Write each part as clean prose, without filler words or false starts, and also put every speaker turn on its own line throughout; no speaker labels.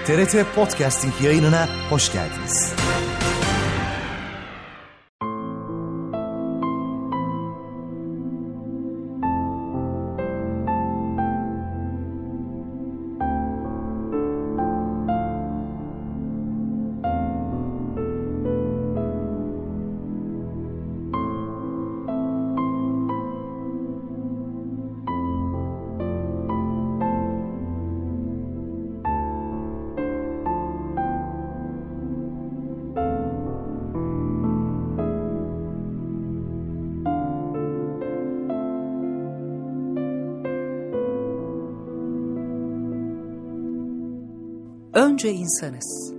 TRT Podcasting yayınına hoş geldiniz.
Önce insanız.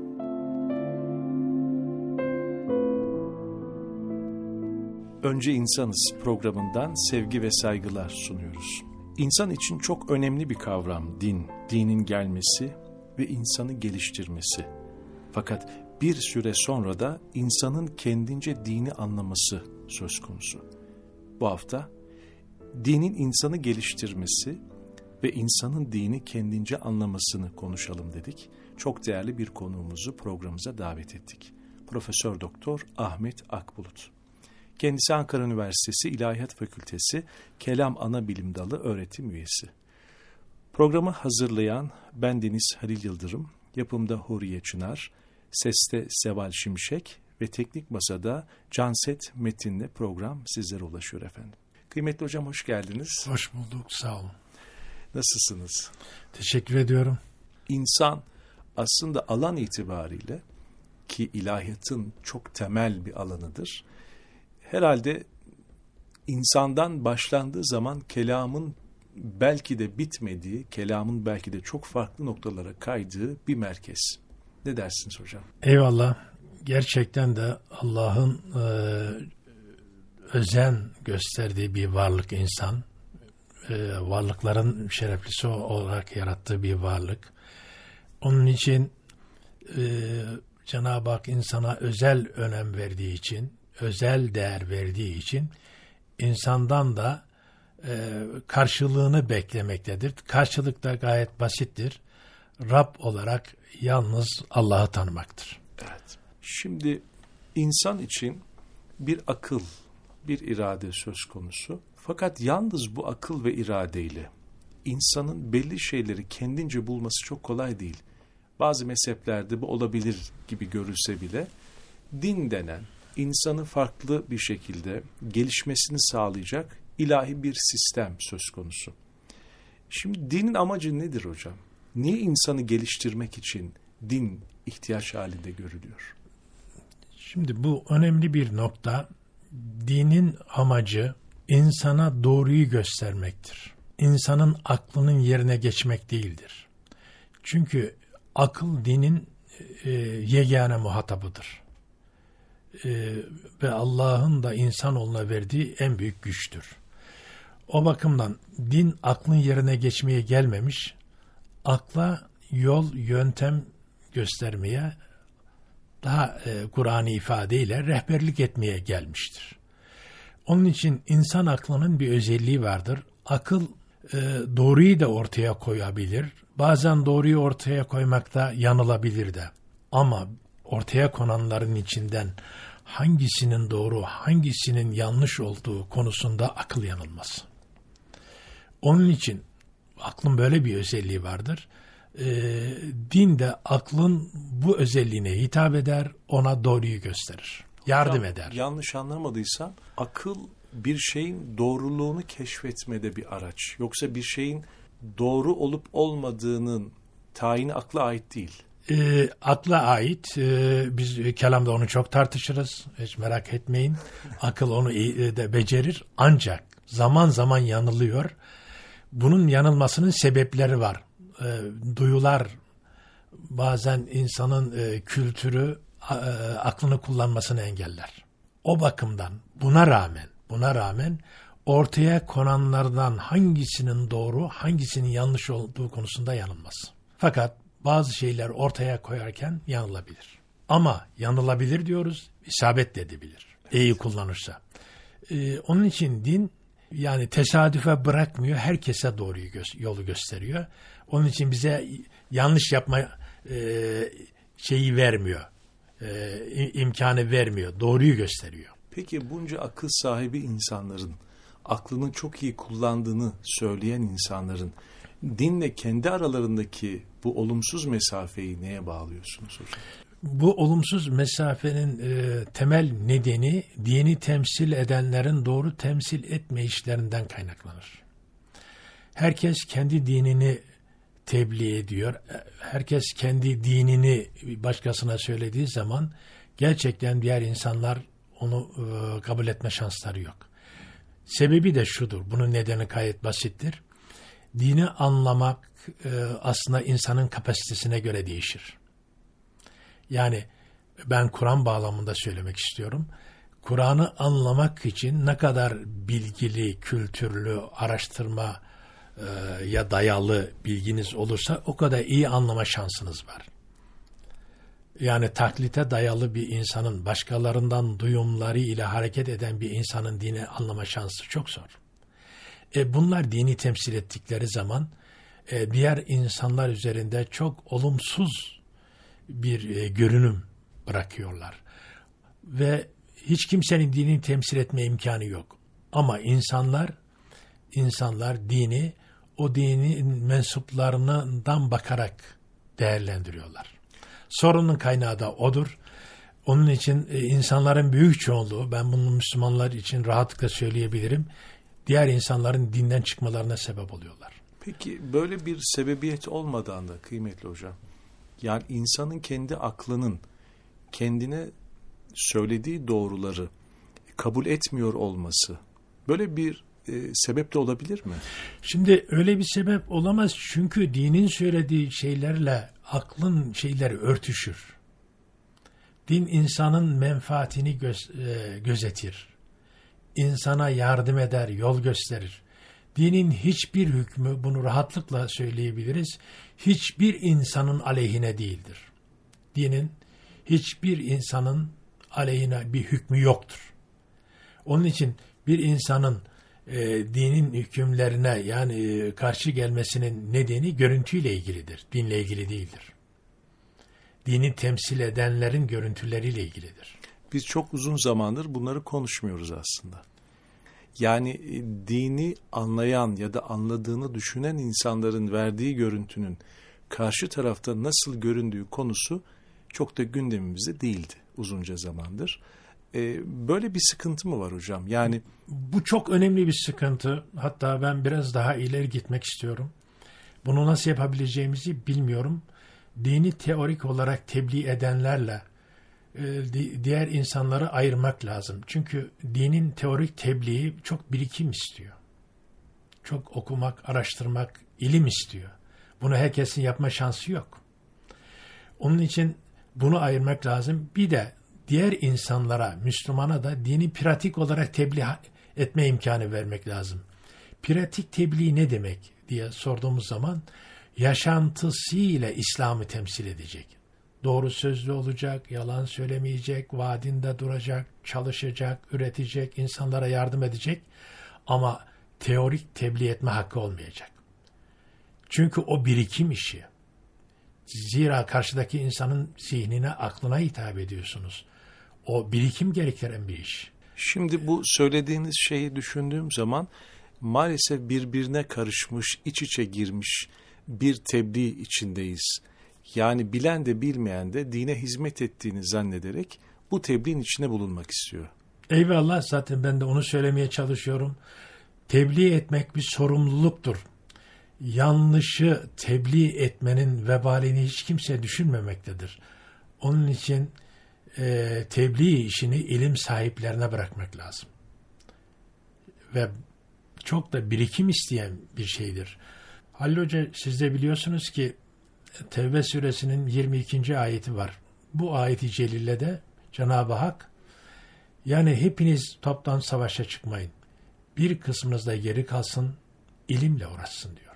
Önce İnsanız programından sevgi ve saygılar sunuyoruz. İnsan için çok önemli bir kavram din, dinin gelmesi ve insanı geliştirmesi. Fakat bir süre sonra da insanın kendince dini anlaması söz konusu. Bu hafta dinin insanı geliştirmesi ve insanın dini kendince anlamasını konuşalım dedik. Çok değerli bir konuğumuzu programımıza davet ettik. Profesör Doktor Ahmet Akbulut. Kendisi Ankara Üniversitesi İlahiyat Fakültesi Kelam Anabilim Dalı öğretim üyesi. Programı hazırlayan bendeniz Halil Yıldırım, yapımda Huriye Çınar, seste Seval Şimşek ve teknik masada Canset Metin'le program sizlere ulaşıyor efendim. Kıymetli hocam hoş geldiniz.
Hoş bulduk, sağ olun.
Nasılsınız?
Teşekkür ediyorum.
İnsan aslında alan itibariyle ki ilahiyatın çok temel bir alanıdır. Herhalde insandan başlandığı zaman kelamın belki de bitmediği, kelamın belki de çok farklı noktalara kaydığı bir merkez. Ne dersiniz hocam?
Eyvallah. Gerçekten de Allah'ın özen gösterdiği bir varlık insan. Varlıkların şereflisi olarak yarattığı bir varlık. Onun için Cenab-ı Hak insana özel önem verdiği için, özel değer verdiği için insandan da karşılığını beklemektedir. Karşılık da gayet basittir. Rab olarak yalnız Allah'ı tanımaktır.
Evet. Şimdi insan için bir akıl, bir irade söz konusu. Fakat yalnız bu akıl ve iradeyle insanın belli şeyleri kendince bulması çok kolay değil. Bazı mezheplerde bu olabilir gibi görülse bile din denen insanı farklı bir şekilde gelişmesini sağlayacak ilahi bir sistem söz konusu. Şimdi dinin amacı nedir hocam? Niye insanı geliştirmek için din ihtiyaç halinde görülüyor?
Şimdi bu önemli bir nokta. Dinin amacı insana doğruyu göstermektir. İnsanın aklının yerine geçmek değildir. Çünkü akıl dinin yegane muhatabıdır. Ve Allah'ın da insanoğluna verdiği en büyük güçtür. O bakımdan din aklın yerine geçmeye gelmemiş, akla yol, yöntem göstermeye, daha Kur'an'ı ifadeyle rehberlik etmeye gelmiştir. Onun için insan aklının bir özelliği vardır. Akıl doğruyu da ortaya koyabilir. Bazen doğruyu ortaya koymakta yanılabilir de. Ama ortaya konanların içinden hangisinin doğru, hangisinin yanlış olduğu konusunda akıl yanılmaz. Onun için aklın böyle bir özelliği vardır. Din de aklın bu özelliğine hitap eder, ona doğruyu gösterir, yardım eder.
Yanlış anlamadıysam akıl bir şeyin doğruluğunu keşfetmede bir araç. Yoksa bir şeyin doğru olup olmadığının tayini akla ait değil.
Akla ait. Biz kelamda onu çok tartışırız. Hiç merak etmeyin. Akıl onu de becerir. Ancak zaman zaman yanılıyor. Bunun yanılmasının sebepleri var. Duyular, bazen insanın kültürü aklını kullanmasını engeller. O bakımdan buna rağmen ortaya konanlardan hangisinin doğru, hangisinin yanlış olduğu konusunda yanılmaz. Fakat bazı şeyler ortaya koyarken yanılabilir. Ama yanılabilir diyoruz, isabet de edebilir. İyi kullanırsa. Onun için din yani tesadüfe bırakmıyor, herkese doğruyu yolu gösteriyor. Onun için bize yanlış yapma şeyi vermiyor. İmkanı vermiyor. Doğruyu gösteriyor.
Peki bunca akıl sahibi insanların, aklını çok iyi kullandığını söyleyen insanların dinle kendi aralarındaki bu olumsuz mesafeyi neye bağlıyorsunuz hocam?
Bu olumsuz mesafenin temel nedeni dini temsil edenlerin doğru temsil etmeyişlerinden kaynaklanır. Herkes kendi dinini tebliğ ediyor. Herkes kendi dinini başkasına söylediği zaman gerçekten diğer insanlar onu kabul etme şansları yok. Sebebi de şudur. Bunun nedeni gayet basittir. Dini anlamak aslında insanın kapasitesine göre değişir. Yani ben Kur'an bağlamında söylemek istiyorum. Kur'an'ı anlamak için ne kadar bilgili, kültürlü, araştırma ya dayalı bilginiz olursa o kadar iyi anlama şansınız var. Yani taklite dayalı bir insanın, başkalarından duyumları ile hareket eden bir insanın dini anlama şansı çok zor. Bunlar dini temsil ettikleri zaman diğer insanlar üzerinde çok olumsuz bir görünüm bırakıyorlar. Ve hiç kimsenin dinini temsil etme imkanı yok. Ama insanlar dini o dinin mensuplarından bakarak değerlendiriyorlar. Sorunun kaynağı da odur. Onun için insanların büyük çoğunluğu, ben bunu Müslümanlar için rahatlıkla söyleyebilirim, diğer insanların dinden çıkmalarına sebep oluyorlar.
Peki böyle bir sebebiyet olmadan da kıymetli hocam, yani insanın kendi aklının kendine söylediği doğruları kabul etmiyor olması böyle bir sebep de olabilir mi?
Şimdi öyle bir sebep olamaz çünkü dinin söylediği şeylerle aklın şeyleri örtüşür. Din insanın menfaatini gözetir. İnsana yardım eder, yol gösterir. Dinin hiçbir hükmü, bunu rahatlıkla söyleyebiliriz, hiçbir insanın aleyhine değildir. Dinin hiçbir insanın aleyhine bir hükmü yoktur. Onun için bir insanın dinin hükümlerine yani karşı gelmesinin nedeni görüntüyle ilgilidir. Dinle ilgili değildir. Dini temsil edenlerin görüntüleriyle ilgilidir.
Biz çok uzun zamandır bunları konuşmuyoruz aslında. Yani dini anlayan ya da anladığını düşünen insanların verdiği görüntünün karşı tarafta nasıl göründüğü konusu çok da gündemimizde değildi uzunca zamandır. Böyle bir sıkıntı mı var hocam? Yani
bu çok önemli bir sıkıntı. Hatta ben biraz daha ileri gitmek istiyorum. Bunu nasıl yapabileceğimizi bilmiyorum. Dini teorik olarak tebliğ edenlerle diğer insanları ayırmak lazım. Çünkü dinin teorik tebliği çok birikim istiyor. Çok okumak, araştırmak, ilim istiyor. Bunu herkesin yapma şansı yok. Onun için bunu ayırmak lazım. Bir de diğer insanlara, Müslümana da dini pratik olarak tebliğ etme imkanı vermek lazım. Pratik tebliğ ne demek diye sorduğumuz zaman yaşantısıyla İslam'ı temsil edecek. Doğru sözlü olacak, yalan söylemeyecek, vaadinde duracak, çalışacak, üretecek, insanlara yardım edecek ama teorik tebliğ etme hakkı olmayacak. Çünkü o birikim işi. Zira karşıdaki insanın zihnine, aklına hitap ediyorsunuz. O birikim gerektiren bir iş.
Şimdi bu söylediğiniz şeyi düşündüğüm zaman maalesef birbirine karışmış, iç içe girmiş bir tebliğ içindeyiz. Yani bilen de bilmeyen de dine hizmet ettiğini zannederek bu tebliğin içine bulunmak istiyor.
Eyvallah, zaten ben de onu söylemeye çalışıyorum. Tebliğ etmek bir sorumluluktur. Yanlışı tebliğ etmenin vebalini hiç kimse düşünmemektedir. Onun için tebliğ işini ilim sahiplerine bırakmak lazım. Ve çok da birikim isteyen bir şeydir. Halil Hoca, siz de biliyorsunuz ki Tevbe suresinin 22. ayeti var. Bu ayeti celilede Cenab-ı Hak yani hepiniz toptan savaşa çıkmayın. Bir kısmınız da geri kalsın, ilimle uğraşsın diyor.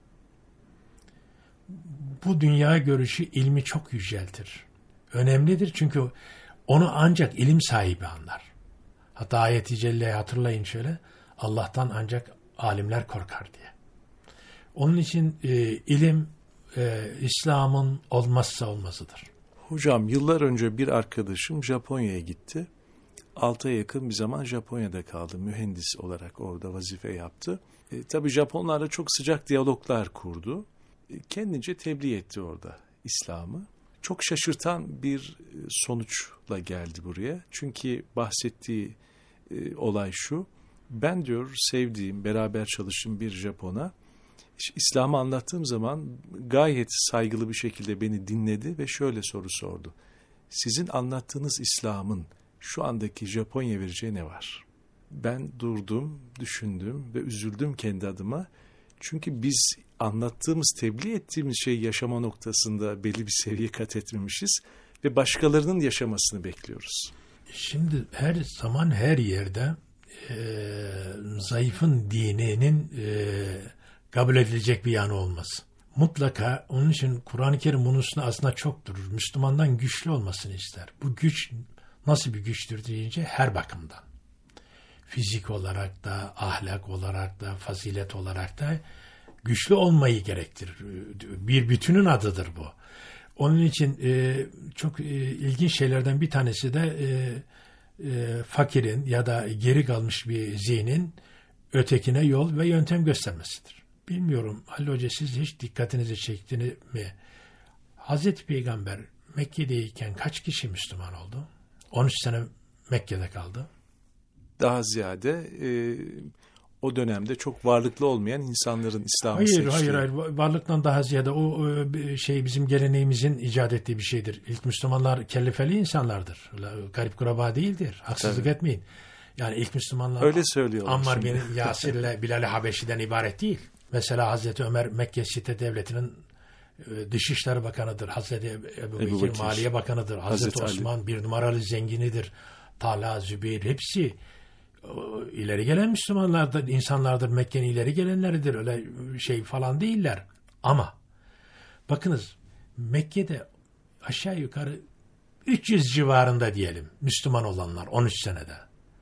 Bu dünya görüşü ilmi çok yüceltir. Önemlidir çünkü onu ancak ilim sahibi anlar. Hatta ayet-i celleyi hatırlayın şöyle, Allah'tan ancak alimler korkar diye. Onun için ilim İslam'ın olmazsa olmazıdır.
Hocam yıllar önce bir arkadaşım Japonya'ya gitti. 6 aya yakın bir zaman Japonya'da kaldı. Mühendis olarak orada vazife yaptı. Tabii Japonlarla çok sıcak diyaloglar kurdu. Kendince tebliğ etti orada İslam'ı. Çok şaşırtan bir sonuçla geldi buraya. Çünkü bahsettiği olay şu. Ben diyor sevdiğim, beraber çalıştığım bir Japon'a İslam'ı anlattığım zaman gayet saygılı bir şekilde beni dinledi ve şöyle soru sordu. Sizin anlattığınız İslam'ın şu andaki Japonya vereceği ne var? Ben durdum, düşündüm ve üzüldüm kendi adıma. Çünkü biz anlattığımız, tebliğ ettiğimiz şeyi yaşama noktasında belli bir seviye kat etmemişiz ve başkalarının yaşamasını bekliyoruz.
Şimdi her zaman her yerde zayıfın dininin kabul edilecek bir yanı olmaz. Mutlaka onun için Kur'an-ı Kerim bunun üstüne aslında çok durur. Müslümandan güçlü olmasını ister. Bu güç nasıl bir güçtür deyince her bakımdan. Fizik olarak da, ahlak olarak da, fazilet olarak da güçlü olmayı gerektirir. Bir bütünün adıdır bu. Onun için çok ilginç şeylerden bir tanesi de fakirin ya da geri kalmış bir zihnin ötekine yol ve yöntem göstermesidir. Bilmiyorum Halil Hoca, siz hiç dikkatinizi çekti mi? Hazreti Peygamber Mekke'deyken kaç kişi Müslüman oldu? 13 sene Mekke'de kaldı.
Daha ziyade o dönemde çok varlıklı olmayan insanların İslam'ı seçtiği.
Hayır. Varlıktan daha ziyade o şey bizim geleneğimizin icat ettiği bir şeydir. İlk Müslümanlar kellefeli insanlardır. Garip kuraba değildir. Haksızlık etmeyin. Yani ilk Müslümanlar
öyle söylüyorlar.
Ammar bin Yasir'le Bilal-i Habeşi'den ibaret değil. Mesela Hazreti Ömer Mekke Site Devleti'nin Dışişleri Bakanı'dır. Hazreti Ebu Bekir Maliye Bakanı'dır. Hazreti Osman Ali bir numaralı zenginidir. Talha, Zübeyir hepsi ileri gelen Müslümanlardır, insanlardır. Mekke'nin ileri gelenleridir. Öyle şey falan değiller. Ama bakınız Mekke'de aşağı yukarı 300 civarında diyelim Müslüman olanlar 13 senede.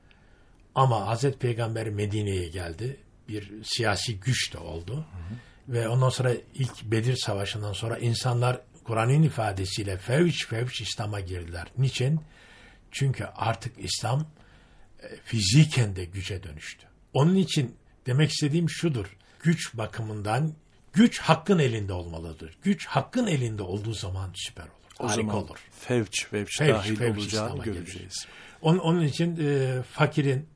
Ama Hazreti Peygamber Medine'ye geldi. Bir siyasi güç de oldu. Ve ondan sonra ilk Bedir Savaşı'ndan sonra insanlar Kur'an'ın ifadesiyle fevç İslam'a girdiler. Niçin? Çünkü artık İslam fiziken de güce dönüştü. Onun için demek istediğim şudur. Güç bakımından güç hakkın elinde olmalıdır. Güç hakkın elinde olduğu zaman süper olur.
O
harika
zaman
olur.
Fevç dahil olacağını göreceğiz.
Onun için fakirin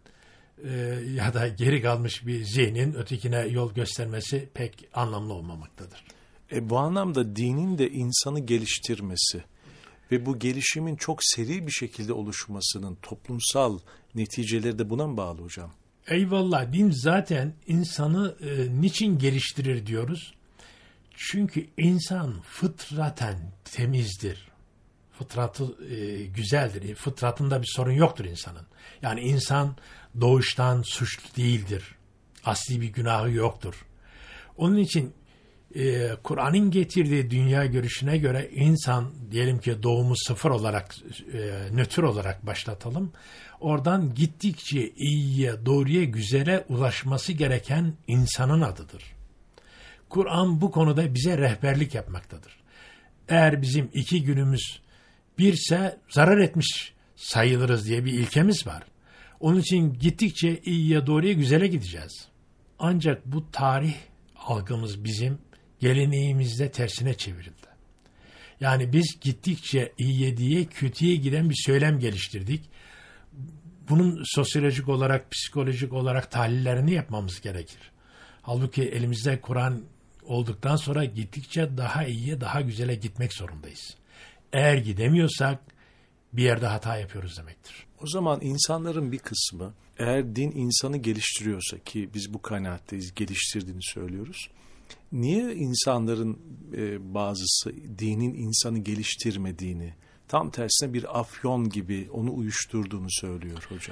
ya da geri kalmış bir zihnin ötekine yol göstermesi pek anlamlı olmamaktadır.
Bu anlamda dinin de insanı geliştirmesi ve bu gelişimin çok seri bir şekilde oluşmasının toplumsal neticeleri de buna mı bağlı hocam?
Eyvallah, din zaten insanı niçin geliştirir diyoruz? Çünkü insan fıtraten temizdir. Fıtratı güzeldir. Fıtratında bir sorun yoktur insanın. Yani insan doğuştan suçlu değildir. Asli bir günahı yoktur. Onun için Kur'an'ın getirdiği dünya görüşüne göre insan, diyelim ki doğumu sıfır olarak, nötr olarak başlatalım. Oradan gittikçe iyiye, doğruya, güzele ulaşması gereken insanın adıdır. Kur'an bu konuda bize rehberlik yapmaktadır. Eğer bizim 2 günümüz birse zarar etmiş sayılırız diye bir ilkemiz var. Onun için gittikçe iyiye, doğruya, güzele gideceğiz. Ancak bu tarih algımız bizim geleneğimizde tersine çevrildi. Yani biz gittikçe iyiye diye kötüye giden bir söylem geliştirdik. Bunun sosyolojik olarak, psikolojik olarak tahlillerini yapmamız gerekir. Halbuki elimizde Kur'an olduktan sonra gittikçe daha iyiye, daha güzele gitmek zorundayız. Eğer gidemiyorsak bir yerde hata yapıyoruz demektir.
O zaman insanların bir kısmı, eğer din insanı geliştiriyorsa, ki biz bu kanaatteyiz, geliştirdiğini söylüyoruz. Niye insanların bazısı dinin insanı geliştirmediğini, tam tersine bir afyon gibi onu uyuşturduğunu söylüyor hocam?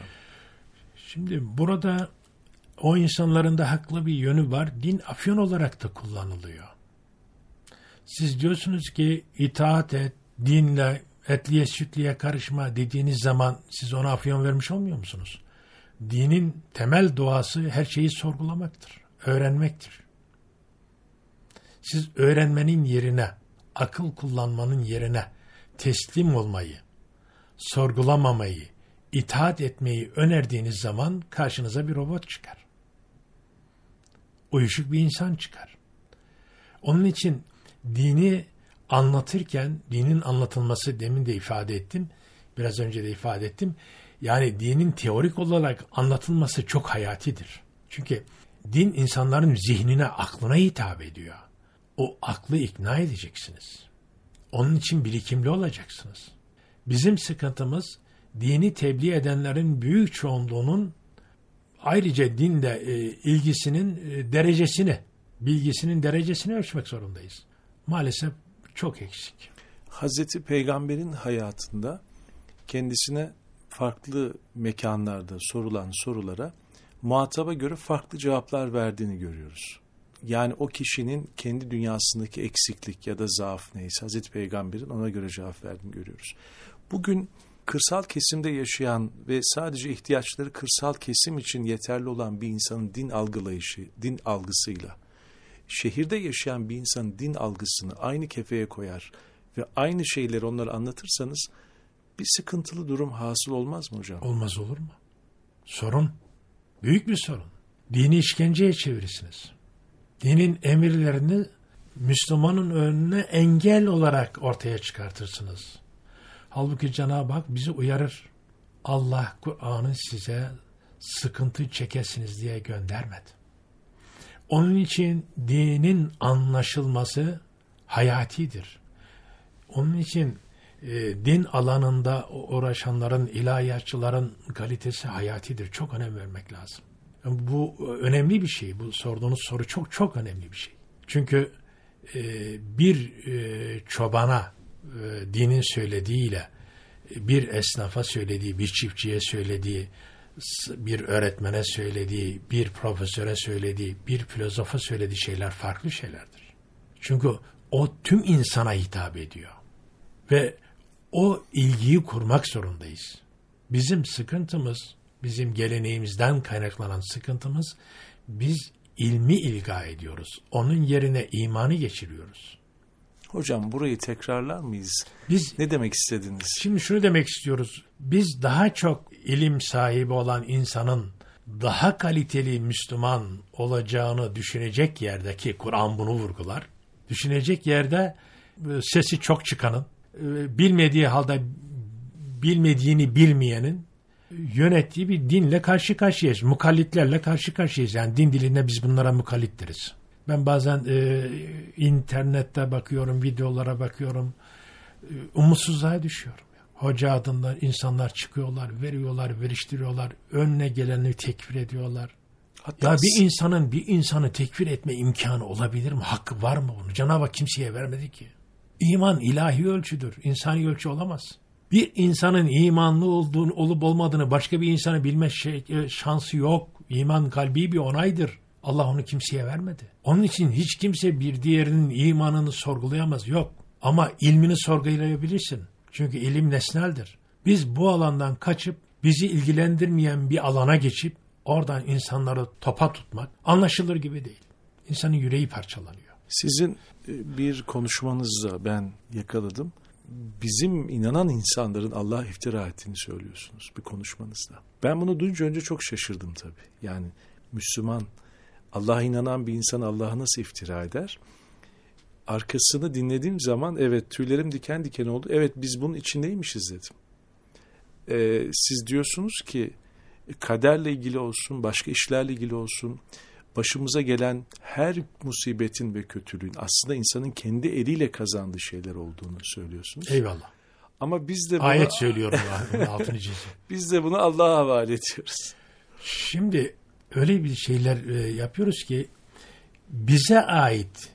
Şimdi burada o insanların da haklı bir yönü var. Din afyon olarak da kullanılıyor. Siz diyorsunuz ki itaat et, dinle, etliye sütliye karışma dediğiniz zaman siz ona afyon vermiş olmuyor musunuz? Dinin temel doğası her şeyi sorgulamaktır, öğrenmektir. Siz öğrenmenin yerine, akıl kullanmanın yerine teslim olmayı, sorgulamamayı, itaat etmeyi önerdiğiniz zaman karşınıza bir robot çıkar. Uyuşuk bir insan çıkar. Onun için dini anlatırken, dinin anlatılması, demin de ifade ettim, biraz önce de ifade ettim, yani dinin teorik olarak anlatılması çok hayatidir. Çünkü din insanların zihnine, aklına hitap ediyor. O aklı ikna edeceksiniz. Onun için birikimli olacaksınız. Bizim sıkıntımız, dini tebliğ edenlerin büyük çoğunluğunun ayrıca dinde ilgisinin derecesini, bilgisinin derecesini ölçmek zorundayız. Maalesef çok eksik.
Hazreti Peygamber'in hayatında kendisine farklı mekanlarda sorulan sorulara muhataba göre farklı cevaplar verdiğini görüyoruz. Yani o kişinin kendi dünyasındaki eksiklik ya da zaaf neyse Hazreti Peygamber'in ona göre cevap verdiğini görüyoruz. Bugün kırsal kesimde yaşayan ve sadece ihtiyaçları kırsal kesim için yeterli olan bir insanın din algılayışı, din algısıyla şehirde yaşayan bir insanın din algısını aynı kefeye koyar ve aynı şeyleri onlara anlatırsanız bir sıkıntılı durum hasıl olmaz mı hocam?
Olmaz olur mu? Sorun. Büyük bir sorun. Dini işkenceye çevirirsiniz. Dinin emirlerini Müslümanın önüne engel olarak ortaya çıkartırsınız. Halbuki Cenab-ı Hak bizi uyarır. Allah Kur'an'ı size sıkıntı çekesiniz diye göndermedi. Onun için dinin anlaşılması hayatidir. Onun için din alanında uğraşanların, ilahiyatçıların kalitesi hayatidir. Çok önem vermek lazım. Bu önemli bir şey. Bu sorduğunuz soru çok çok önemli bir şey. Çünkü bir çobana dinin söylediğiyle bir esnafa söylediği, bir çiftçiye söylediği, bir öğretmene söylediği, bir profesöre söylediği, bir filozofa söylediği şeyler farklı şeylerdir. Çünkü o tüm insana hitap ediyor. Ve o ilgiyi kurmak zorundayız. Bizim sıkıntımız, bizim geleneğimizden kaynaklanan sıkıntımız, biz ilmi ilga ediyoruz. Onun yerine imanı geçiriyoruz.
Hocam burayı tekrarlar mıyız?
Biz
ne demek istediniz?
Şimdi şunu demek istiyoruz. Biz daha çok ilim sahibi olan insanın daha kaliteli Müslüman olacağını düşünecek yerde, ki Kur'an bunu vurgular, düşünecek yerde sesi çok çıkanın, bilmediği halde bilmediğini bilmeyenin yönettiği bir dinle karşı karşıyayız. Mukallitlerle karşı karşıyayız. Yani din dilinde biz bunlara mukallit deriz. Ben bazen internette bakıyorum, videolara bakıyorum. Umutsuzluğa düşüyorum. Hoca adında insanlar çıkıyorlar, veriyorlar, veriştiriyorlar. Önüne geleni tekfir ediyorlar. Hatta ya bir insanı tekfir etme imkanı olabilir mi? Hakkı var mı bunu? Cenab-ı Hak kimseye vermedi ki. İman ilahi ölçüdür. İnsani ölçü olamaz. Bir insanın imanlı olup olmadığını başka bir insanı bilme şansı yok. İman kalbi bir onaydır. Allah onu kimseye vermedi. Onun için hiç kimse bir diğerinin imanını sorgulayamaz. Yok. Ama ilmini sorgulayabilirsin. Çünkü ilim nesneldir. Biz bu alandan kaçıp bizi ilgilendirmeyen bir alana geçip oradan insanları topa tutmak anlaşılır gibi değil. İnsanın yüreği parçalanıyor.
Sizin bir konuşmanızda ben yakaladım. Bizim inanan insanların Allah'a iftira ettiğini söylüyorsunuz bir konuşmanızda. Ben bunu duyunca önce çok şaşırdım tabii. Yani Müslüman, Allah'a inanan bir insan Allah'a nasıl iftira eder? Arkasını dinlediğim zaman evet tüylerim diken diken oldu. Evet biz bunun içindeymişiz dedim. Siz diyorsunuz ki kaderle ilgili olsun, başka işlerle ilgili olsun, başımıza gelen her musibetin ve kötülüğün aslında insanın kendi eliyle kazandığı şeyler olduğunu söylüyorsunuz.
Eyvallah.
Ama biz de
ayet söylüyorum altını çizeyim.
Biz de bunu Allah'a havale ediyoruz.
Şimdi öyle bir şeyler yapıyoruz ki bize ait,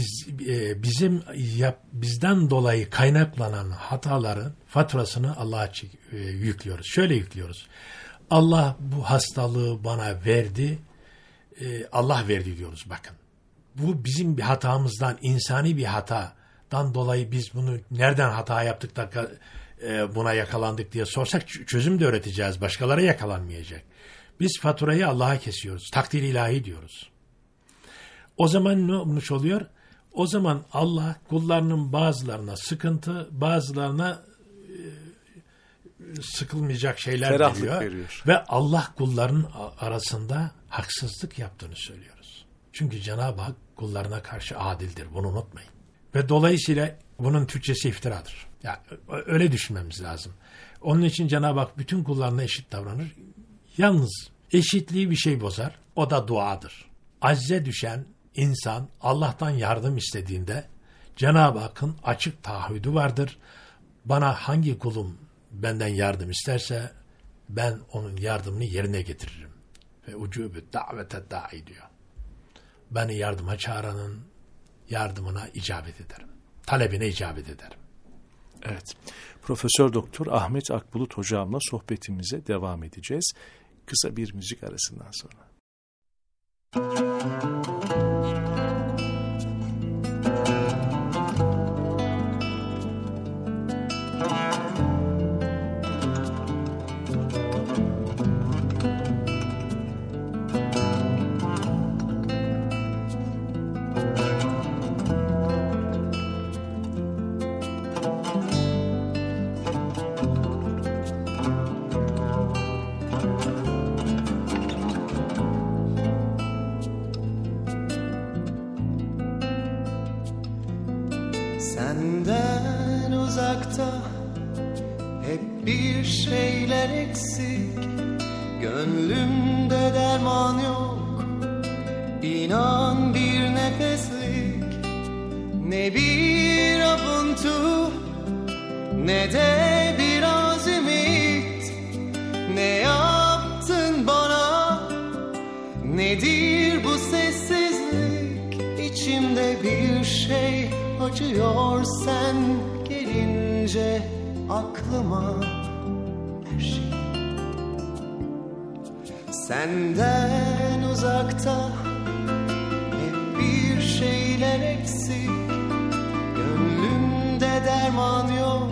bizden dolayı kaynaklanan hataların faturasını Allah'a yüklüyoruz. Şöyle yüklüyoruz. Allah bu hastalığı bana verdi. Allah verdi diyoruz bakın. Bu bizim bir hatamızdan, insani bir hatadan dolayı biz bunu nereden hata yaptık da buna yakalandık diye sorsak çözüm de öğreteceğiz. Başkaları yakalanmayacak. Biz faturayı Allah'a kesiyoruz. Takdir ilahi diyoruz. O zaman ne olmuş oluyor? O zaman Allah kullarının bazılarına sıkıntı, bazılarına sıkılmayacak şeyler
ferahlık
veriyor. Ve Allah kulların arasında haksızlık yaptığını söylüyoruz. Çünkü Cenab-ı Hak kullarına karşı adildir. Bunu unutmayın. Ve dolayısıyla bunun Türkçesi iftiradır. Yani öyle düşünmemiz lazım. Onun için Cenab-ı Hak bütün kullarına eşit davranır. Yalnız eşitliği bir şey bozar. O da duadır. Acze düşen insan Allah'tan yardım istediğinde Cenab-ı Hakk'ın açık taahhüdü vardır. Bana hangi kulum benden yardım isterse ben onun yardımını yerine getiririm. Ve ucubü davete da'i diyor. Beni yardıma çağıranın yardımına icabet ederim. Talebine icabet ederim.
Evet. Profesör Doktor Ahmet Akbulut hocamla sohbetimize devam edeceğiz. Kısa bir müzik arasından sonra.
Senden uzakta hep bir şeyler eksik, gönlümde derman yok, inan bir nefeslik. Ne bir avuntu ne de biraz ümit, ne yaptın bana, nedir bu sessizlik? İçimde bir şey acıyor sen gelince aklıma, her şey. Senden uzakta hep bir şeyler eksik, gönlümde derman yok,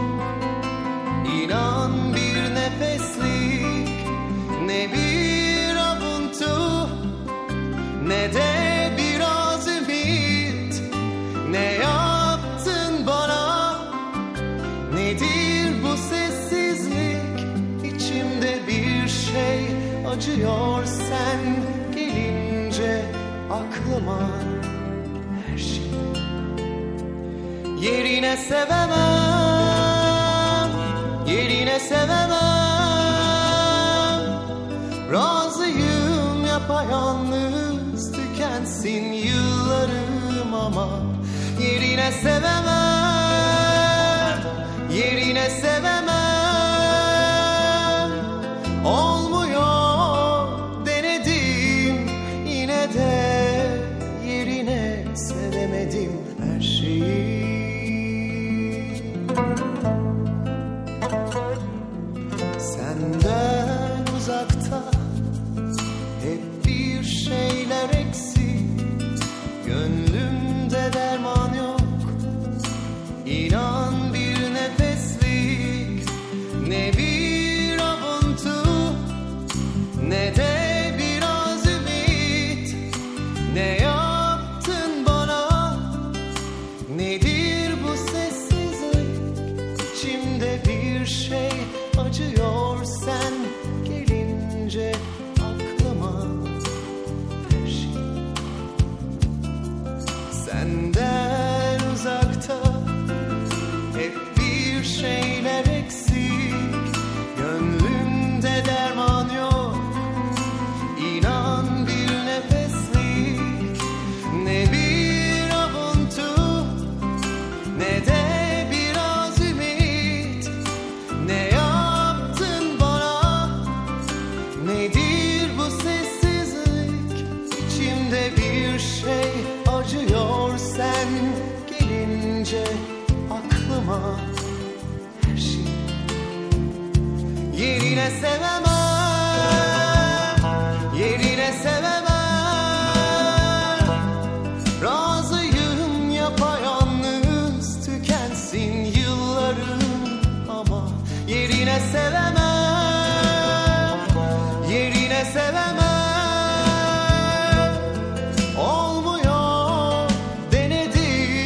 inan bir nefeslik. Ne bir avuntu ne de biraz ümit, ne yaptın bana, nedir bu sessizlik? İçimde bir şey acıyor sen gelince aklıma, her şey. Yerine sevemem, yerine sevemem, razıyım yapayalnız tükensin yıllarım ama yerine sevemem, yerine sevemem. Olmuyor denedim yine de yerine sevemedim her şeyi. Senden uzakta hep bir şeyler eksik, gönlümde derman yok, inan bir nefeslik. Ne bir avuntu ne de biraz ümit, ne yaptın bana, nedir bu sessizlik? İçimde bir şey acıyor sen gelince aklıma, her şey. Senden uzakta hep bir şeyler eksik, gönlümde derman yok, inan bir nefeslik. Ne bir avuntu ne de biraz ümit, ne yaptın bana, nedir bu sessizlik? İçimde bir şey acıyor sen gelince aklıma, her şey. Yerine sevemem, yerine sevemem, razıyım yapayalnız tükensin yıllarım ama yerine sevemem, yerine sevemem. Olmuyor denedim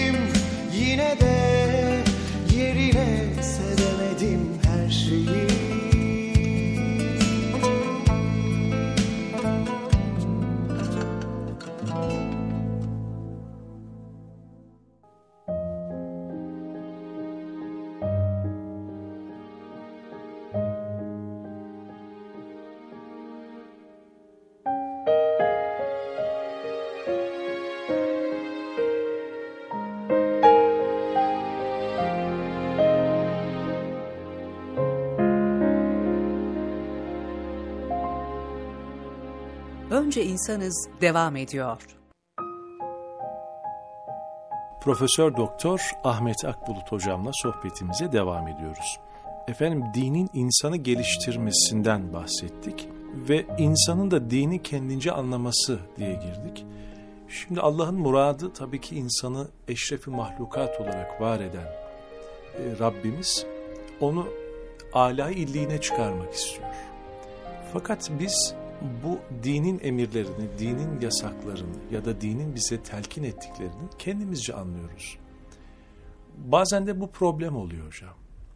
yerine sevemedim her şeyi.
Önce insanız devam ediyor.
Profesör Doktor Ahmet Akbulut hocamla sohbetimize devam ediyoruz. Efendim, dinin insanı geliştirmesinden bahsettik ve insanın da dini kendince anlaması diye girdik. Şimdi Allah'ın muradı tabii ki insanı eşrefi mahlukat olarak var eden Rabbimiz onu âlâ-i illiğine çıkarmak istiyor. Fakat biz bu dinin emirlerini, dinin yasaklarını ya da dinin bize telkin ettiklerini kendimizce anlıyoruz. Bazen de bu problem oluyor hocam.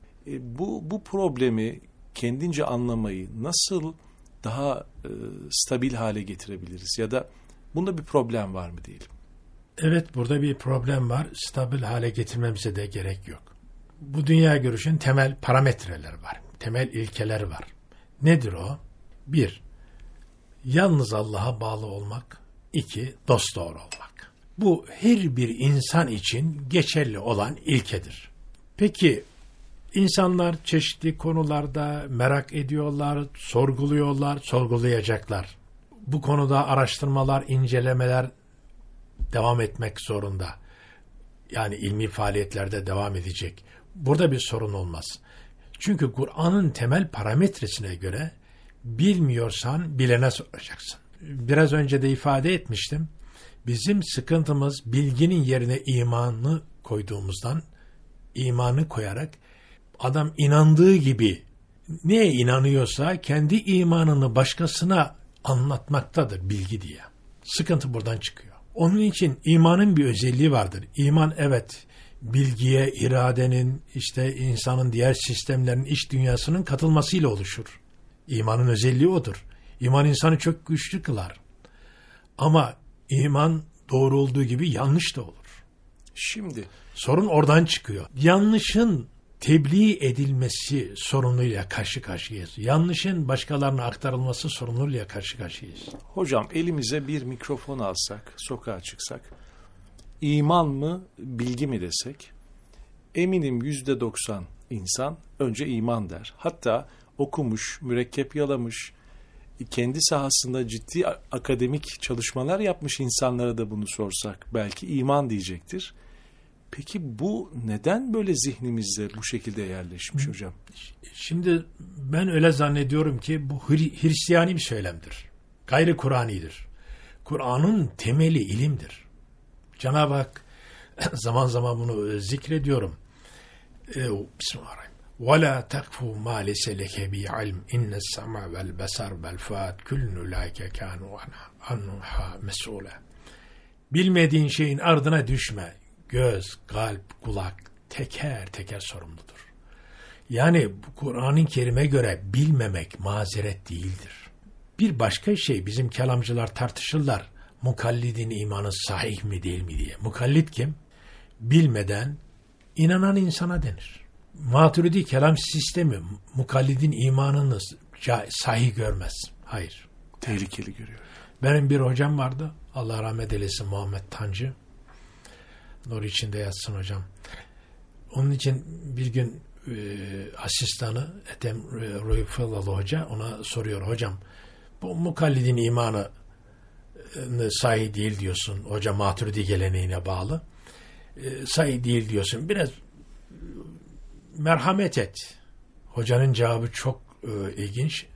Bu problemi kendince anlamayı nasıl daha stabil hale getirebiliriz ya da bunda bir problem var mı diyelim?
Evet, burada bir problem var. Stabil hale getirmemize de gerek yok. Bu dünya görüşün temel parametreler var. Temel ilkeler var. Nedir o? 1. Yalnız Allah'a bağlı olmak. 2. Dosdoğru olmak. Bu her bir insan için geçerli olan ilkedir. Peki insanlar çeşitli konularda merak ediyorlar, sorguluyorlar, sorgulayacaklar. Bu konuda araştırmalar, incelemeler devam etmek zorunda. Yani ilmi faaliyetlerde devam edecek. Burada bir sorun olmaz. Çünkü Kur'an'ın temel parametresine göre bilmiyorsan bilene soracaksın. Biraz önce de ifade etmiştim. Bizim sıkıntımız bilginin yerine imanı koyduğumuzdan, imanı koyarak adam inandığı gibi neye inanıyorsa kendi imanını başkasına anlatmaktadır bilgi diye. Sıkıntı buradan çıkıyor. Onun için imanın bir özelliği vardır. İman, evet, bilgiye, iradenin, işte insanın diğer sistemlerin, iç dünyasının katılmasıyla oluşur. İmanın özelliği odur. İman insanı çok güçlü kılar. Ama iman doğru olduğu gibi yanlış da olur.
Şimdi
sorun oradan çıkıyor. Yanlışın tebliğ edilmesi sorunuyla karşı karşıyayız. Yanlışın başkalarına aktarılması sorunuyla karşı karşıyayız.
hocam, elimize bir mikrofon alsak, sokağa çıksak, iman mı, bilgi mi desek, eminim %90 insan önce iman der. Hatta okumuş, mürekkep yalamış, kendi sahasında ciddi akademik çalışmalar yapmış insanlara da bunu sorsak belki iman diyecektir. Peki bu neden böyle zihnimizde bu şekilde yerleşmiş hocam?
Şimdi ben öyle zannediyorum ki bu Hristiyani bir söylemdir. Gayri Kur'anidir. Kur'an'ın temeli ilimdir. Cenab-ı Hak zaman zaman bunu zikrediyorum. Bismillahirrahmanirrahim. وَلَا تَقْفُوا مَا لَيْسَ لَكَ بِعِلْمٍ إِنَّ السَّمْعَ وَالْبَصَرَ وَالْفُؤَادَ كُلُّ أُولَٰئِكَ كَانُوا عَنْهُ مَسْئُولًا. Bilmediğin şeyin ardına düşme. Göz, kalp, kulak teker teker sorumludur. Yani bu Kur'an-ı Kerim'e göre bilmemek mazeret değildir. Bir başka şey, bizim kelamcılar tartışırlar. Mukallidin imanı sahih mi değil mi diye. Mukallid kim? Bilmeden inanan insana denir. Maturidi kelam sistemi mukallidin imanını sahih görmez. Hayır.
Tehlikeli görüyor.
Benim bir hocam vardı. Allah rahmet eylesin, Muhammed Tancı. Nur içinde yatsın hocam. Onun için bir gün asistanı Ethem Rüyfelalı Hoca ona soruyor. Hocam, bu mukallidin imanı sahih değil diyorsun. Hoca Maturidi geleneğine bağlı. Sahih değil diyorsun. Biraz merhamet et. Hocanın cevabı çok ilginç.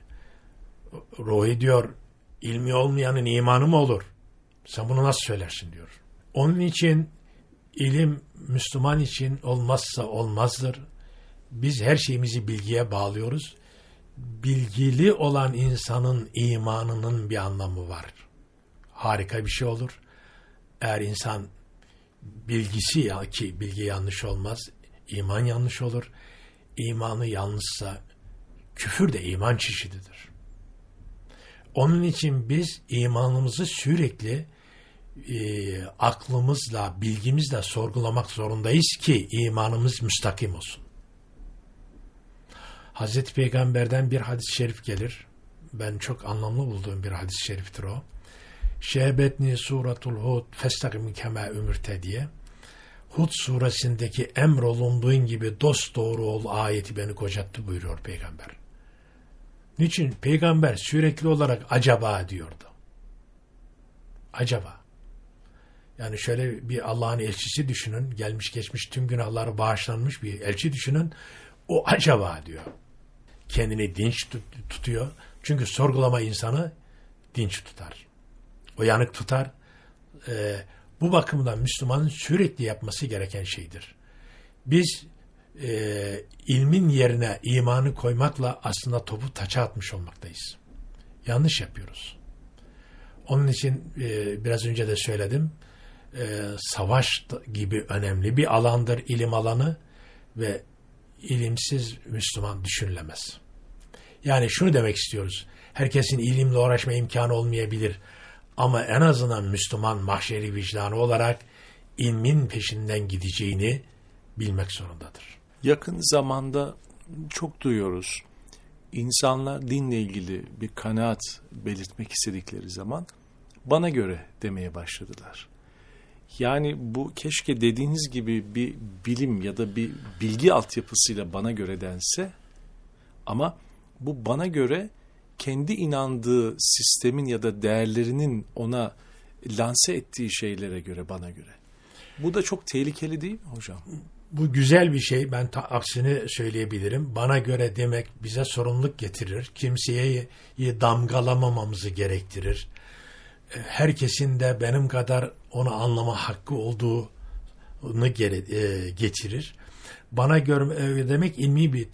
Ruhi diyor, ilmi olmayanın imanı mı olur? Sen bunu nasıl söylersin diyor. Onun için ilim Müslüman için olmazsa olmazdır. Biz her şeyimizi bilgiye bağlıyoruz. Bilgili olan insanın imanının bir anlamı var. Harika bir şey olur. Eğer insan bilgisi, ya ki bilgi yanlış olmaz, iman yanlış olur. İmanı yanlışsa küfür de iman çeşididir. Onun için biz imanımızı sürekli aklımızla, bilgimizle sorgulamak zorundayız ki imanımız müstakim olsun. Hazreti Peygamber'den bir hadis-i şerif gelir. Ben çok anlamlı bulduğum bir hadis-i şeriftir o. Şehbetni suratul Hud festakim kema ümürte diye. Hud suresindeki emrolunduğun gibi dosdoğru ol ayeti beni kocattı buyuruyor Peygamber. Niçin? Peygamber sürekli olarak acaba diyordu. Acaba. Yani şöyle bir Allah'ın elçisi düşünün. Gelmiş geçmiş tüm günahları bağışlanmış bir elçi düşünün. O acaba diyor. Kendini dinç tutuyor. Çünkü sorgulama insanı dinç tutar. Uyanık tutar. Bu bakımdan Müslümanın sürekli yapması gereken şeydir. Biz ilmin yerine imanı koymakla aslında topu taça atmış olmaktayız. Yanlış yapıyoruz. Onun için biraz önce de söyledim. Savaş gibi önemli bir alandır ilim alanı ve ilimsiz Müslüman düşünülemez. Yani şunu demek istiyoruz. Herkesin ilimle uğraşma imkanı olmayabilir. Ama en azından Müslüman mahşeri vicdanı olarak ilmin peşinden gideceğini bilmek zorundadır.
Yakın zamanda çok duyuyoruz. İnsanlar dinle ilgili bir kanaat belirtmek istedikleri zaman bana göre demeye başladılar. Yani bu keşke dediğiniz gibi bir bilim ya da bir bilgi altyapısıyla bana göre dense, ama bu bana göre kendi inandığı sistemin ya da değerlerinin ona lanse ettiği şeylere göre bana göre. Bu da çok tehlikeli değil mi hocam?
Bu güzel bir şey. Ben aksini söyleyebilirim. Bana göre demek bize sorumluluk getirir. Kimseye damgalamamamızı gerektirir. Herkesin de benim kadar onu anlama hakkı olduğunu getirir. Bana göre demek ilmi bir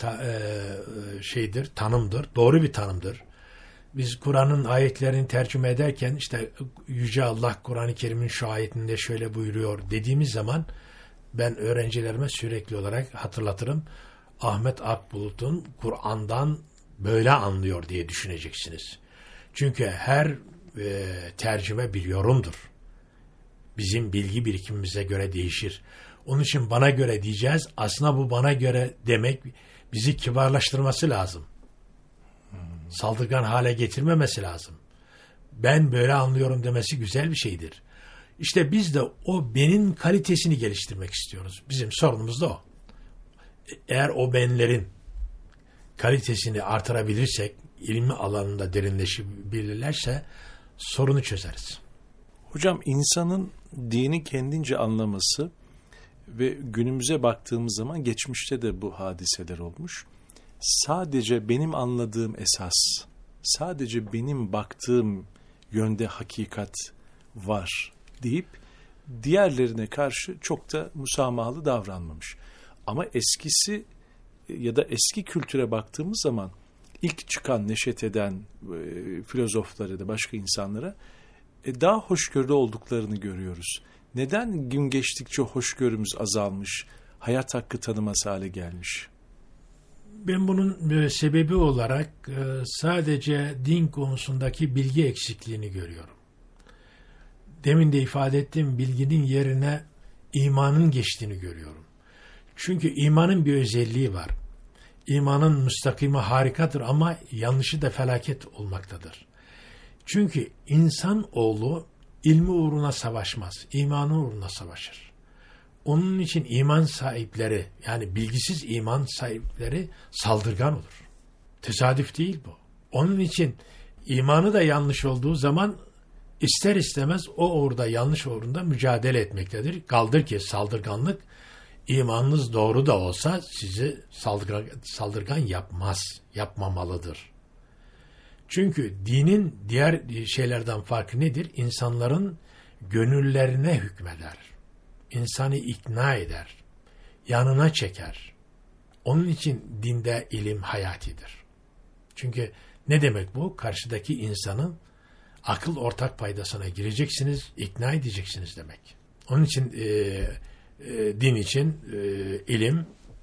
şeydir, tanımdır. Doğru bir tanımdır. Biz Kur'an'ın ayetlerini tercüme ederken işte Yüce Allah Kur'an-ı Kerim'in şu ayetinde şöyle buyuruyor dediğimiz zaman ben öğrencilerime sürekli olarak hatırlatırım. Ahmet Akbulut'un Kur'an'dan böyle anlıyor diye düşüneceksiniz. Çünkü her tercüme bir yorumdur. Bizim bilgi birikimimize göre değişir. Onun için bana göre diyeceğiz. Aslında bu bana göre demek bizi kibarlaştırması lazım. Saldırgan hale getirmemesi lazım. Ben böyle anlıyorum demesi güzel bir şeydir. İşte biz de o benin kalitesini geliştirmek istiyoruz. Bizim sorunumuz da o. Eğer o benlerin kalitesini artırabilirsek, ilmi alanında derinleşebilirlerse sorunu çözeriz.
Hocam, insanın dini kendince anlaması ve günümüze baktığımız zaman geçmişte de bu hadiseler olmuş. Sadece benim anladığım esas, sadece benim baktığım yönde hakikat var deyip diğerlerine karşı çok da müsamahalı davranmamış. Ama eskisi ya da eski kültüre baktığımız zaman ilk çıkan, neşet eden filozoflara ya da başka insanlara daha hoşgörülü olduklarını görüyoruz. Neden gün geçtikçe hoşgörümüz azalmış, hayat hakkı tanımaz hale gelmiş?
Ben bunun sebebi olarak sadece din konusundaki bilgi eksikliğini görüyorum. Demin de ifade ettiğim bilginin yerine imanın geçtiğini görüyorum. Çünkü imanın bir özelliği var. İmanın müstakimi harikadır ama yanlışı da felaket olmaktadır. Çünkü insanoğlu ilmi uğruna savaşmaz, imanı uğruna savaşır. Onun için iman sahipleri, yani bilgisiz iman sahipleri saldırgan olur. Tesadüf değil bu. Onun için imanı da yanlış olduğu zaman ister istemez o uğurda, yanlış uğrunda mücadele etmektedir. Kaldır ki saldırganlık, imanınız doğru da olsa sizi saldırgan yapmamalıdır. Çünkü dinin diğer şeylerden farkı nedir? İnsanların gönüllerine hükmeder. İnsanı ikna eder. Yanına çeker. Onun için dinde ilim hayatidir. Çünkü ne demek bu? Karşıdaki insanın akıl ortak paydasına gireceksiniz, ikna edeceksiniz demek. Onun için din için ilim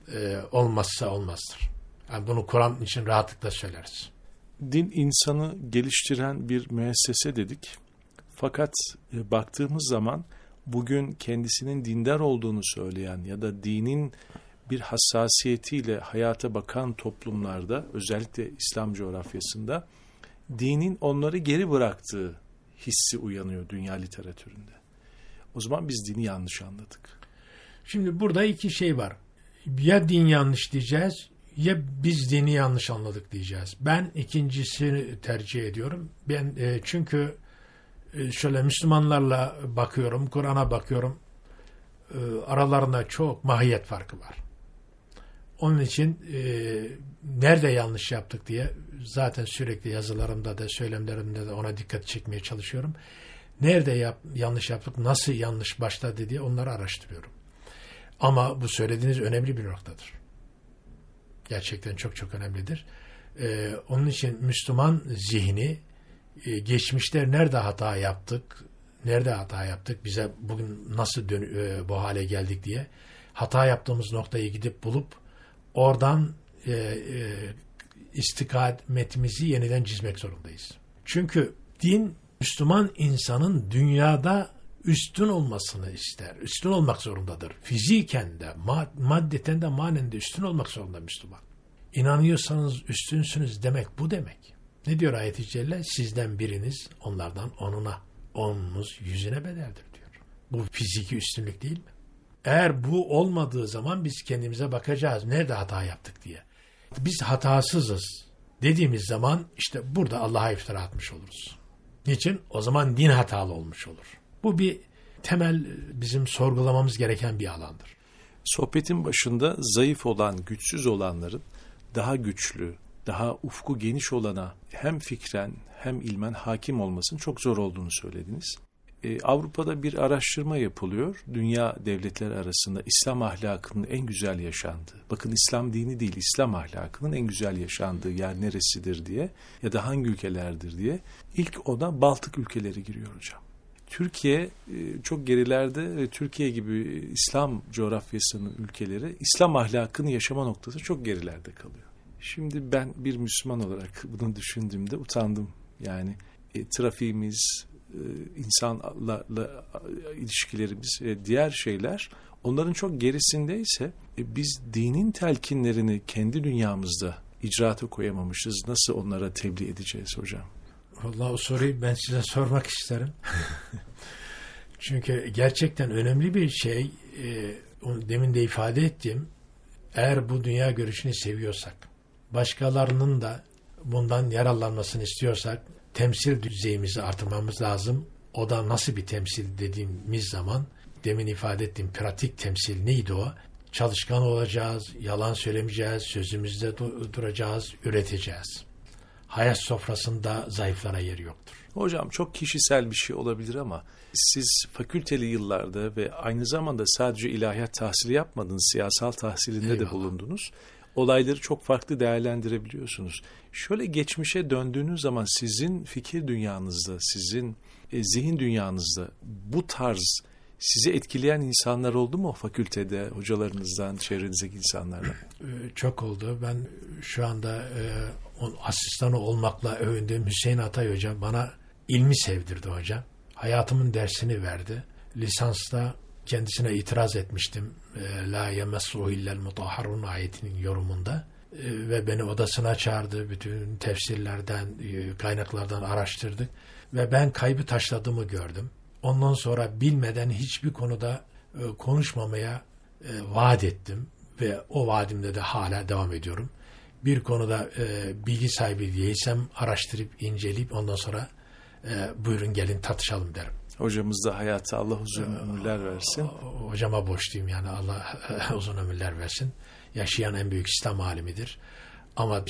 olmazsa olmazdır. Yani bunu Kur'an için rahatlıkla söyleriz.
Din insanı geliştiren bir müessese dedik. Fakat baktığımız zaman bugün kendisinin dindar olduğunu söyleyen ya da dinin bir hassasiyetiyle hayata bakan toplumlarda, özellikle İslam coğrafyasında dinin onları geri bıraktığı hissi uyanıyor dünya literatüründe. O zaman biz dini yanlış anladık.
Şimdi burada iki şey var. Ya din yanlış diyeceğiz ya biz dini yanlış anladık diyeceğiz. Ben ikincisini tercih ediyorum. Ben çünkü şöyle Müslümanlarla bakıyorum, Kur'an'a bakıyorum. Aralarında çok mahiyet farkı var. Onun için nerede yanlış yaptık diye zaten sürekli yazılarımda da söylemlerimde de ona dikkat çekmeye çalışıyorum. Nerede yanlış yaptık, nasıl yanlış başladı diye onları araştırıyorum. Ama bu söylediğiniz önemli bir noktadır. Gerçekten çok çok önemlidir. Onun için Müslüman zihni geçmişte nerede hata yaptık, bize bugün nasıl bu hale geldik diye hata yaptığımız noktayı gidip bulup oradan istikametimizi yeniden çizmek zorundayız. Çünkü din Müslüman insanın dünyada üstün olmasını ister. Üstün olmak zorundadır. Fiziken de, maddeten de, manen de üstün olmak zorunda Müslüman. İnanıyorsanız üstünsünüz demek bu demek. Ne diyor ayet-i celle? Sizden biriniz onlardan onunuz yüzüne bedeldir diyor. Bu fiziki üstünlük değil mi? Eğer bu olmadığı zaman biz kendimize bakacağız. Nerede hata yaptık diye. Biz hatasızız dediğimiz zaman işte burada Allah'a iftira atmış oluruz. Niçin? O zaman din hatalı olmuş olur. Bu bir temel bizim sorgulamamız gereken bir alandır.
Sohbetin başında zayıf olan, güçsüz olanların daha güçlü, daha ufku geniş olana hem fikren hem ilmen hakim olmasının çok zor olduğunu söylediniz. Avrupa'da bir araştırma yapılıyor. Dünya devletleri arasında İslam ahlakının en güzel yaşandığı, bakın İslam dini değil, İslam ahlakının en güzel yaşandığı yer neresidir diye ya da hangi ülkelerdir diye. İlk ona Baltık ülkeleri giriyor hocam. Türkiye çok gerilerde ve Türkiye gibi İslam coğrafyasının ülkeleri İslam ahlakını yaşama noktası çok gerilerde kalıyor. Şimdi ben bir Müslüman olarak bunu düşündüğümde utandım. Yani trafiğimiz, insanlarla ilişkilerimiz ve diğer şeyler onların çok gerisindeyse biz dinin telkinlerini kendi dünyamızda icraata koyamamışız. Nasıl onlara tebliğ edeceğiz hocam?
Vallahi o soruyu ben size sormak isterim. Çünkü gerçekten önemli bir şey. Demin de ifade ettiğim, eğer bu dünya görüşünü seviyorsak, başkalarının da bundan yararlanmasını istiyorsak, temsil düzeyimizi artırmamız lazım. O da nasıl bir temsil dediğimiz zaman, demin ifade ettiğim pratik temsil neydi o? Çalışkan olacağız, yalan söylemeyeceğiz, sözümüzde duracağız, üreteceğiz. Hayat sofrasında zayıflara yeri yoktur.
Hocam çok kişisel bir şey olabilir ama siz fakülteli yıllarda ve aynı zamanda sadece ilahiyat tahsili yapmadınız, siyasal tahsilinde de bulundunuz. Olayları çok farklı değerlendirebiliyorsunuz. Şöyle geçmişe döndüğünüz zaman sizin fikir dünyanızda, sizin zihin dünyanızda bu tarz sizi etkileyen insanlar oldu mu fakültede, hocalarınızdan, çevrenizdeki insanlardan?
Çok oldu. Ben şu anda asistanı olmakla övündüğüm Hüseyin Atay Hoca bana ilmi sevdirdi hocam. Hayatımın dersini verdi. Lisansta kendisine itiraz etmiştim. La yemessuhu illel mutahharun ayetinin yorumunda. Ve beni odasına çağırdı. Bütün tefsirlerden, kaynaklardan araştırdık. Ve ben kaybı taşladığımı gördüm. Ondan sonra bilmeden hiçbir konuda konuşmamaya vaat ettim. Ve o vaadimde de hala devam ediyorum. Bir konuda bilgi sahibi değilsem araştırıp, inceleyip ondan sonra buyurun gelin tartışalım derim.
Hocamız da hayata Allah uzun ömürler versin.
Hocama borçluyum yani, Allah uzun ömürler versin. Yaşayan en büyük İslam alimidir. Ama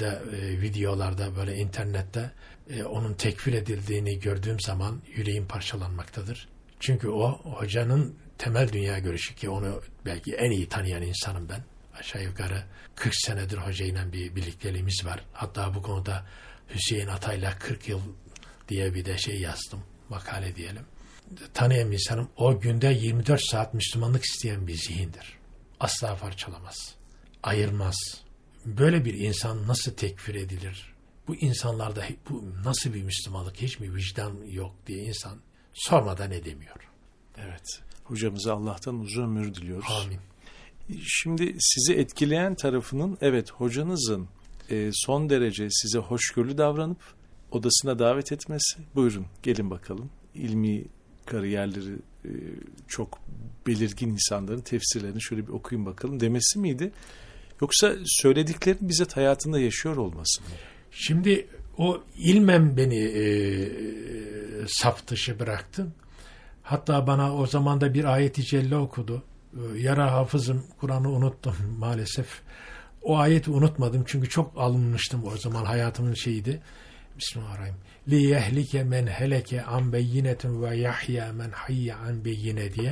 videolarda böyle internette onun tekfir edildiğini gördüğüm zaman yüreğim parçalanmaktadır. Çünkü o hocanın temel dünya görüşü, ki onu belki en iyi tanıyan insanım ben. Aşağı yukarı 40 senedir hocayla bir birlikteliğimiz var. Hatta bu konuda Hüseyin Atay'la 40 yıl diye bir de yazdım. Makale diyelim. Tanıyan insanım, o günde 24 saat Müslümanlık isteyen bir zihindir. Asla parçalamaz. ayırmaz. Böyle bir insan nasıl tekfir edilir? Bu insanlarda bu nasıl bir Müslümanlık, hiç mi vicdan yok diye insan sormadan edemiyor.
Evet. Hocamıza Allah'tan uzun ömür diliyoruz.
Amin.
Şimdi sizi etkileyen tarafının, evet, hocanızın son derece size hoşgörülü davranıp odasına davet etmesi. Buyurun gelin bakalım. İlmi kariyerleri çok belirgin insanların tefsirlerini şöyle bir okuyun bakalım demesi miydi? Yoksa söylediklerini bizzat hayatında yaşıyor olması mı?
Şimdi o ilmen beni saf dışı bıraktı. Hatta bana o zaman da bir ayet-i celle okudu. Yara hafızım, Kur'an'ı unuttum maalesef. O ayeti unutmadım çünkü çok alınmıştım o zaman, hayatımın şeyiydi. Bismillahirrahmanirrahim. Li yehlike men heleke an beyinetin ve yahya men hayya an beyine diye.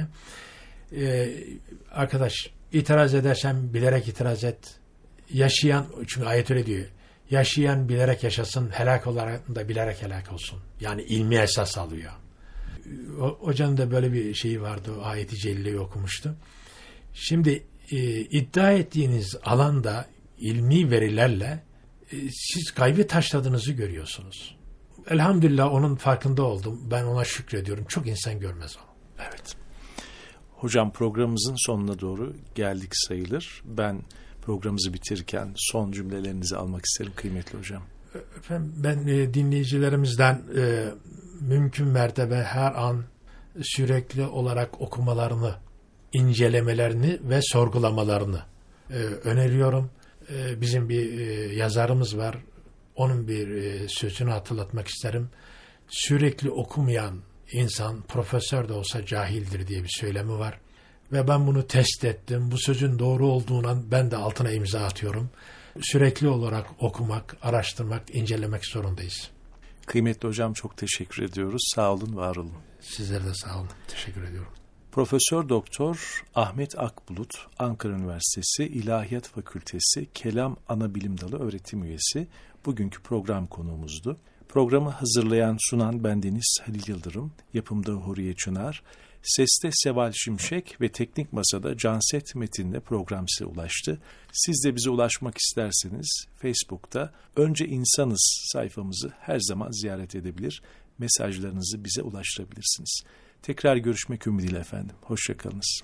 Arkadaş, itiraz edersen bilerek itiraz et. Yaşayan, çünkü ayet öyle diyor. Yaşayan bilerek yaşasın, helak olarak da bilerek helak olsun. Yani ilmi esas alıyor. Hocanın da böyle bir şeyi vardı, o ayet-i celleyi okumuştu. Şimdi iddia ettiğiniz alanda ilmi verilerle siz gaybi taşladığınızı görüyorsunuz. Elhamdülillah onun farkında oldum. Ben ona şükrediyorum. Çok insan görmez onu.
Evet. Hocam, programımızın sonuna doğru geldik sayılır. Ben programımızı bitirirken son cümlelerinizi almak isterim kıymetli hocam.
Efendim, ben dinleyicilerimizden mümkün mertebe her an sürekli olarak okumalarını, incelemelerini ve sorgulamalarını öneriyorum. Bizim bir yazarımız var. Onun bir sözünü hatırlatmak isterim. Sürekli okumayan insan profesör de olsa cahildir diye bir söylemi var. Ve ben bunu test ettim. Bu sözün doğru olduğuna ben de altına imza atıyorum. Sürekli olarak okumak, araştırmak, incelemek zorundayız.
Kıymetli hocam, çok teşekkür ediyoruz. Sağ olun, var olun.
Sizlere de sağ olun. Teşekkür ediyorum.
Profesör Doktor Ahmet Akbulut, Ankara Üniversitesi İlahiyat Fakültesi Kelam Anabilim Dalı öğretim üyesi, bugünkü program konuğumuzdu. Programı hazırlayan, sunan bendeniz Halil Yıldırım, yapımda Huriye Çınar, seste Seval Şimşek ve teknik masada Canset Metin'le program size ulaştı. Siz de bize ulaşmak isterseniz Facebook'ta Önce İnsanız sayfamızı her zaman ziyaret edebilir, mesajlarınızı bize ulaştırabilirsiniz. Tekrar görüşmek ümidiyle efendim. Hoşça kalınız.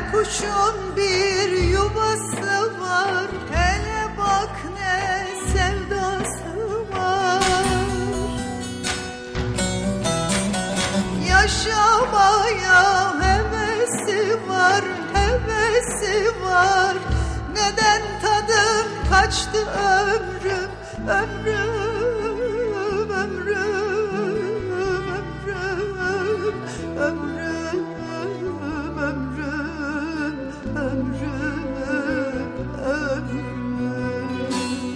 kuşun bir yuvası var, hele bak ne sevdası var. Yaşamaya hevesi var, hevesi var. Neden tadım kaçtı ömrüm, ömrüm, ömrüm, ömrüm, ömrüm, ömrüm, ömrüm, ömrüm.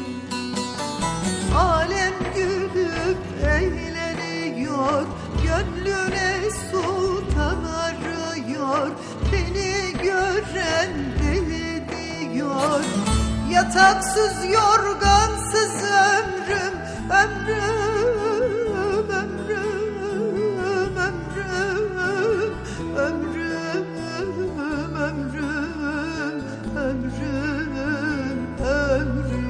Alem gülüp eğleniyor, gönlüne sultan arıyor. Beni gören deli diyor, yataksız yorgansız ömrüm, ömrüm, ömrüm, ömrüm, ömrüm, ömrüm, ömrüm, ömrüm.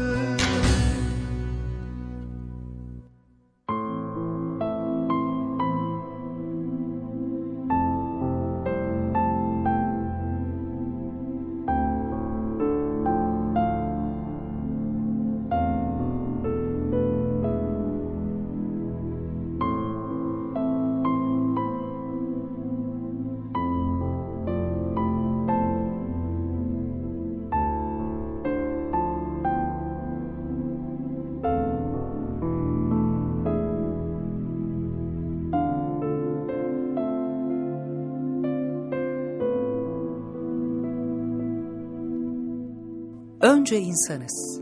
Önce insanız.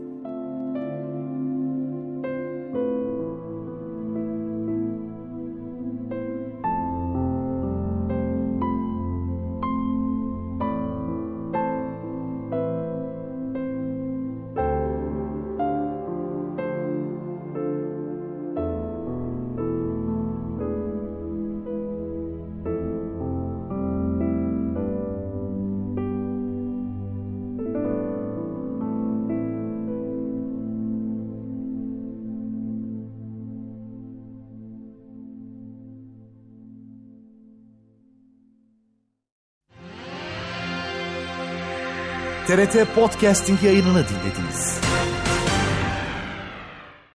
TRT Podcasting yayınını dinlediniz.